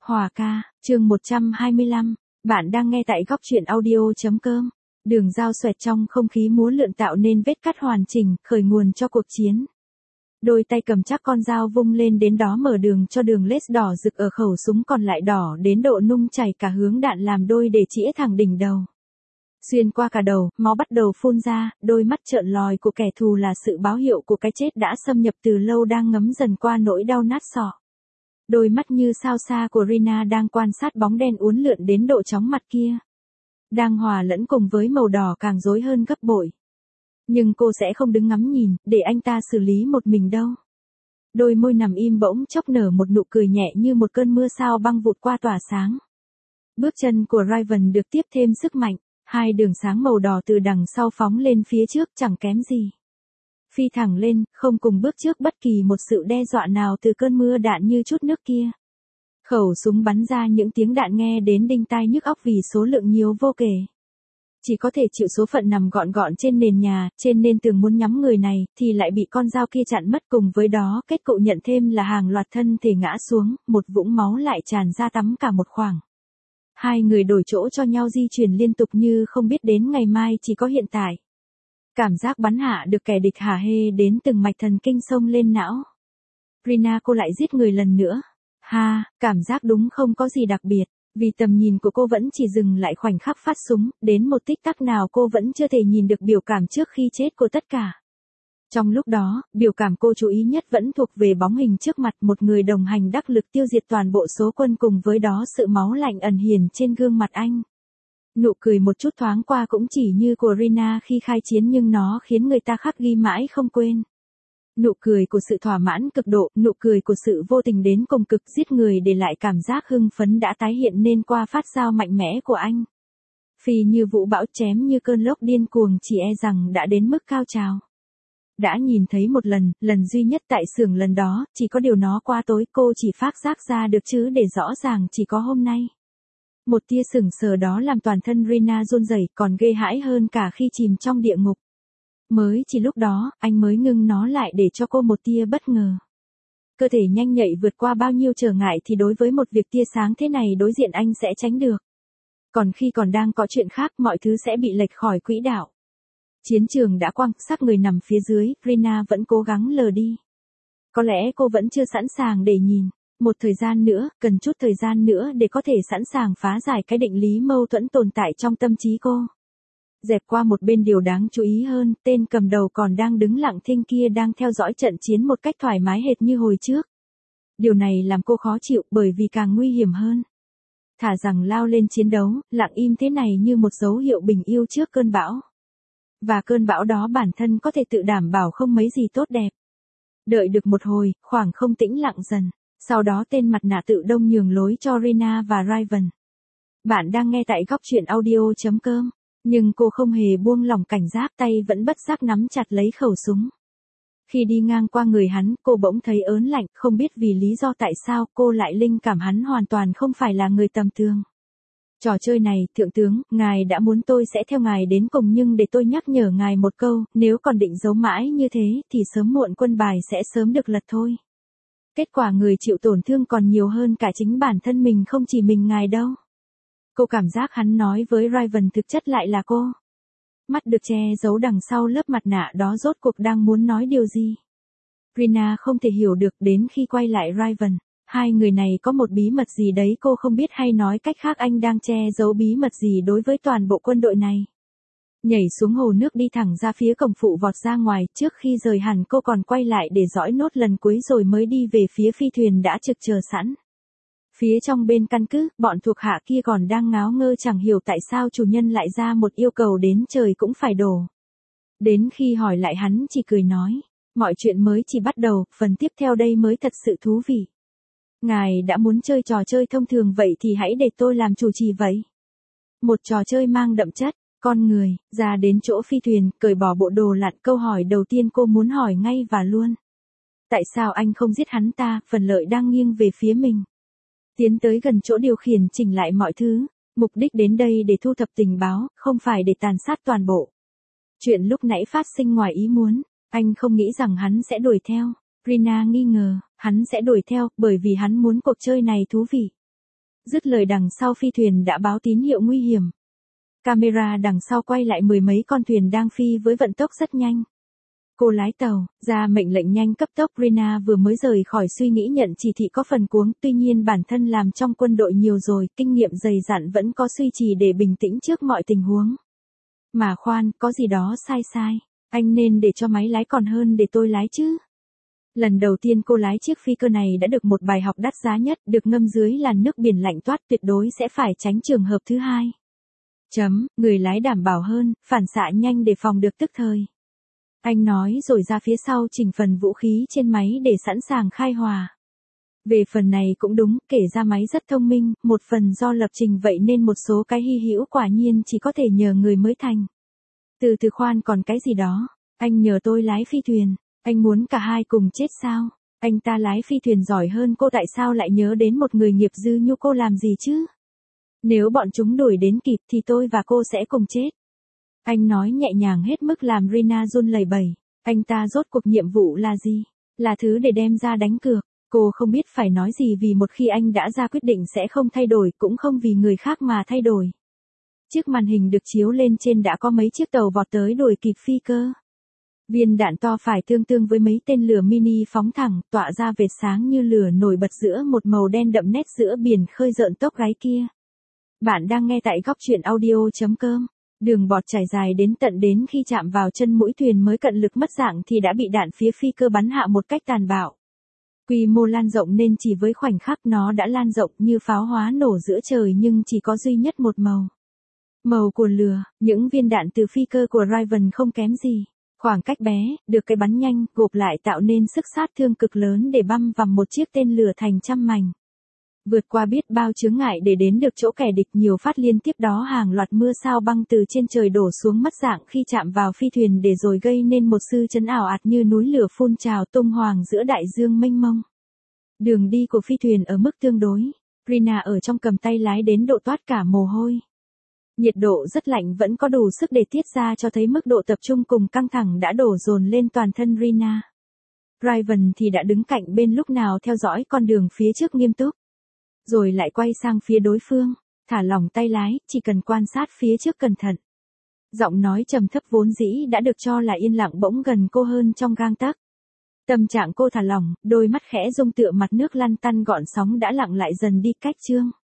Hòa ca, chương 125, bạn đang nghe tại góc truyện audio.com. Đường dao xoẹt trong không khí múa lượn tạo nên vết cắt hoàn chỉnh, khởi nguồn cho cuộc chiến. Đôi tay cầm chắc con dao vung lên đến đó mở đường cho đường lết đỏ rực ở khẩu súng còn lại đỏ đến độ nung chảy cả hướng đạn làm đôi để chĩa thẳng đỉnh đầu. Xuyên qua cả đầu, máu bắt đầu phun ra, đôi mắt trợn lòi của kẻ thù là sự báo hiệu của cái chết đã xâm nhập từ lâu đang ngấm dần qua nỗi đau nát sọ. Đôi mắt như sao xa của Rina đang quan sát bóng đen uốn lượn đến độ chóng mặt kia. Đang hòa lẫn cùng với màu đỏ càng rối hơn gấp bội. Nhưng cô sẽ không đứng ngắm nhìn, để anh ta xử lý một mình đâu. Đôi môi nằm im bỗng chốc nở một nụ cười nhẹ như một cơn mưa sao băng vụt qua tỏa sáng. Bước chân của Raven được tiếp thêm sức mạnh, hai đường sáng màu đỏ từ đằng sau phóng lên phía trước chẳng kém gì. Phi thẳng lên, không cùng bước trước bất kỳ một sự đe dọa nào từ cơn mưa đạn như chút nước kia. Khẩu súng bắn ra những tiếng đạn nghe đến đinh tai nhức óc vì số lượng nhiều vô kể. Chỉ có thể chịu số phận nằm gọn gọn trên nền nhà, trên nền tường muốn nhắm người này, thì lại bị con dao kia chặn mất cùng với đó kết cục nhận thêm là hàng loạt thân thể ngã xuống, một vũng máu lại tràn ra tắm cả một khoảng. Hai người đổi chỗ cho nhau di chuyển liên tục như không biết đến ngày mai chỉ có hiện tại. Cảm giác bắn hạ được kẻ địch hả hê đến từng mạch thần kinh xông lên não. Rina cô lại giết người lần nữa. Ha, cảm giác đúng không có gì đặc biệt, vì tầm nhìn của cô vẫn chỉ dừng lại khoảnh khắc phát súng, đến một tích tắc nào cô vẫn chưa thể nhìn được biểu cảm trước khi chết của tất cả. Trong lúc đó, biểu cảm cô chú ý nhất vẫn thuộc về bóng hình trước mặt một người đồng hành đắc lực tiêu diệt toàn bộ số quân cùng với đó sự máu lạnh ẩn hiển trên gương mặt anh. Nụ cười một chút thoáng qua cũng chỉ như của Rina khi khai chiến nhưng nó khiến người ta khắc ghi mãi không quên. Nụ cười của sự thỏa mãn cực độ, nụ cười của sự vô tình đến cùng cực giết người để lại cảm giác hưng phấn đã tái hiện nên qua phát dao mạnh mẽ của anh. Phi như vũ bão chém như cơn lốc điên cuồng chỉ e rằng đã đến mức cao trào. Đã nhìn thấy một lần duy nhất tại xưởng lần đó, chỉ có điều nó qua tối cô chỉ phát giác ra được chứ để rõ ràng chỉ có hôm nay. Một tia sững sờ đó làm toàn thân Rina run rẩy còn ghê hãi hơn cả khi chìm trong địa ngục. Mới chỉ lúc đó, anh mới ngưng nó lại để cho cô một tia bất ngờ. Cơ thể nhanh nhạy vượt qua bao nhiêu trở ngại thì đối với một việc tia sáng thế này đối diện anh sẽ tránh được. Còn khi còn đang có chuyện khác mọi thứ sẽ bị lệch khỏi quỹ đạo. Chiến trường đã quăng, xác người nằm phía dưới, Rina vẫn cố gắng lờ đi. Có lẽ cô vẫn chưa sẵn sàng để nhìn. Một thời gian nữa, cần chút thời gian nữa để có thể sẵn sàng phá giải cái định lý mâu thuẫn tồn tại trong tâm trí cô. Dẹp qua một bên điều đáng chú ý hơn, tên cầm đầu còn đang đứng lặng thinh kia đang theo dõi trận chiến một cách thoải mái hệt như hồi trước. Điều này làm cô khó chịu bởi vì càng nguy hiểm hơn. Thà rằng lao lên chiến đấu, lặng im thế này như một dấu hiệu bình yêu trước cơn bão. Và cơn bão đó bản thân có thể tự đảm bảo không mấy gì tốt đẹp. Đợi được một hồi, khoảng không tĩnh lặng dần. Sau đó tên mặt nạ tự đông nhường lối cho Rina và Raven. Bạn đang nghe tại góc truyện audio.com. Nhưng cô không hề buông lỏng cảnh giác, tay vẫn bất giác nắm chặt lấy khẩu súng. Khi đi ngang qua người hắn, cô bỗng thấy ớn lạnh, không biết vì lý do tại sao cô lại linh cảm hắn hoàn toàn không phải là người tầm thường. Trò chơi này, thượng tướng, ngài đã muốn tôi sẽ theo ngài đến cùng nhưng để tôi nhắc nhở ngài một câu, nếu còn định giấu mãi như thế thì sớm muộn quân bài sẽ sớm được lật thôi. Kết quả người chịu tổn thương còn nhiều hơn cả chính bản thân mình không chỉ mình ngài đâu. Cô cảm giác hắn nói với Raven thực chất lại là cô. Mắt được che giấu đằng sau lớp mặt nạ đó rốt cuộc đang muốn nói điều gì. Rina không thể hiểu được đến khi quay lại Raven. Hai người này có một bí mật gì đấy cô không biết hay nói cách khác anh đang che giấu bí mật gì đối với toàn bộ quân đội này. Nhảy xuống hồ nước đi thẳng ra phía cổng phụ vọt ra ngoài trước khi rời hẳn cô còn quay lại để dõi nốt lần cuối rồi mới đi về phía phi thuyền đã trực chờ sẵn. Phía trong bên căn cứ, bọn thuộc hạ kia còn đang ngáo ngơ chẳng hiểu tại sao chủ nhân lại ra một yêu cầu đến trời cũng phải đổ. Đến khi hỏi lại hắn chỉ cười nói, mọi chuyện mới chỉ bắt đầu, phần tiếp theo đây mới thật sự thú vị. Ngài đã muốn chơi trò chơi thông thường vậy thì hãy để tôi làm chủ trì vậy. Một trò chơi mang đậm chất, con người, ra đến chỗ phi thuyền, cởi bỏ bộ đồ lặn câu hỏi đầu tiên cô muốn hỏi ngay và luôn. Tại sao anh không giết hắn ta, phần lợi đang nghiêng về phía mình. Tiến tới gần chỗ điều khiển chỉnh lại mọi thứ, mục đích đến đây để thu thập tình báo, không phải để tàn sát toàn bộ. Chuyện lúc nãy phát sinh ngoài ý muốn, anh không nghĩ rằng hắn sẽ đuổi theo. Rina nghi ngờ, hắn sẽ đuổi theo bởi vì hắn muốn cuộc chơi này thú vị. Dứt lời đằng sau phi thuyền đã báo tín hiệu nguy hiểm. Camera đằng sau quay lại mười mấy con thuyền đang phi với vận tốc rất nhanh. Cô lái tàu, ra mệnh lệnh nhanh cấp tốc. Rina vừa mới rời khỏi suy nghĩ nhận chỉ thị có phần cuống, tuy nhiên bản thân làm trong quân đội nhiều rồi, kinh nghiệm dày dặn vẫn có suy trì để bình tĩnh trước mọi tình huống. Mà khoan, có gì đó sai. Anh nên để cho máy lái còn hơn để tôi lái chứ. Lần đầu tiên cô lái chiếc phi cơ này đã được một bài học đắt giá nhất, được ngâm dưới làn nước biển lạnh toát, tuyệt đối sẽ phải tránh trường hợp thứ hai. Người lái đảm bảo hơn, phản xạ nhanh để phòng được tức thời. Anh nói rồi ra phía sau chỉnh phần vũ khí trên máy để sẵn sàng khai hỏa. Về phần này cũng đúng, kể ra máy rất thông minh, một phần do lập trình vậy nên một số cái hy hữu quả nhiên chỉ có thể nhờ người mới thành. Từ khoan, còn cái gì đó, anh nhờ tôi lái phi thuyền, anh muốn cả hai cùng chết sao? Anh ta lái phi thuyền giỏi hơn cô, tại sao lại nhớ đến một người nghiệp dư như cô làm gì chứ? Nếu bọn chúng đuổi đến kịp thì tôi và cô sẽ cùng chết. Anh nói nhẹ nhàng hết mức làm Rina run lẩy bẩy. Anh ta rốt cuộc nhiệm vụ là gì? Là thứ để đem ra đánh cược. Cô không biết phải nói gì vì một khi anh đã ra quyết định sẽ không thay đổi, cũng không vì người khác mà thay đổi. Chiếc màn hình được chiếu lên trên đã có mấy chiếc tàu vọt tới đuổi kịp phi cơ. Viên đạn to phải tương đương với mấy tên lửa mini phóng thẳng, tỏa ra vệt sáng như lửa nổi bật giữa một màu đen đậm nét giữa biển khơi rợn tóc gáy kia. Bạn đang nghe tại góc truyện audio.com. Đường bọt trải dài đến khi chạm vào chân mũi thuyền mới cận lực mất dạng thì đã bị đạn phía phi cơ bắn hạ một cách tàn bạo. Quy mô lan rộng nên chỉ với khoảnh khắc nó đã lan rộng như pháo hoa nổ giữa trời, nhưng chỉ có duy nhất một màu. Màu của lửa. Những viên đạn từ phi cơ của Raven không kém gì. Khoảng cách bé, được cái bắn nhanh, gộp lại tạo nên sức sát thương cực lớn để băm vằm một chiếc tên lửa thành trăm mảnh. Vượt qua biết bao chướng ngại để đến được chỗ kẻ địch, nhiều phát liên tiếp đó hàng loạt mưa sao băng từ trên trời đổ xuống mất dạng khi chạm vào phi thuyền để rồi gây nên một dư chấn ảo ạt như núi lửa phun trào tung hoàng giữa đại dương mênh mông. Đường đi của phi thuyền ở mức tương đối. Rina ở trong cầm tay lái đến độ toát cả mồ hôi. Nhiệt độ rất lạnh vẫn có đủ sức để tiết ra cho thấy mức độ tập trung cùng căng thẳng đã đổ dồn lên toàn thân Rina. Raven thì đã đứng cạnh bên lúc nào theo dõi con đường phía trước nghiêm túc. Rồi lại quay sang phía đối phương, thả lỏng tay lái, chỉ cần quan sát phía trước cẩn thận. Giọng nói trầm thấp vốn dĩ đã được cho là yên lặng bỗng gần cô hơn trong gang tấc. Tâm trạng cô thả lỏng, đôi mắt khẽ rung tựa mặt nước lăn tăn gọn sóng đã lặng lại dần đi cách chương.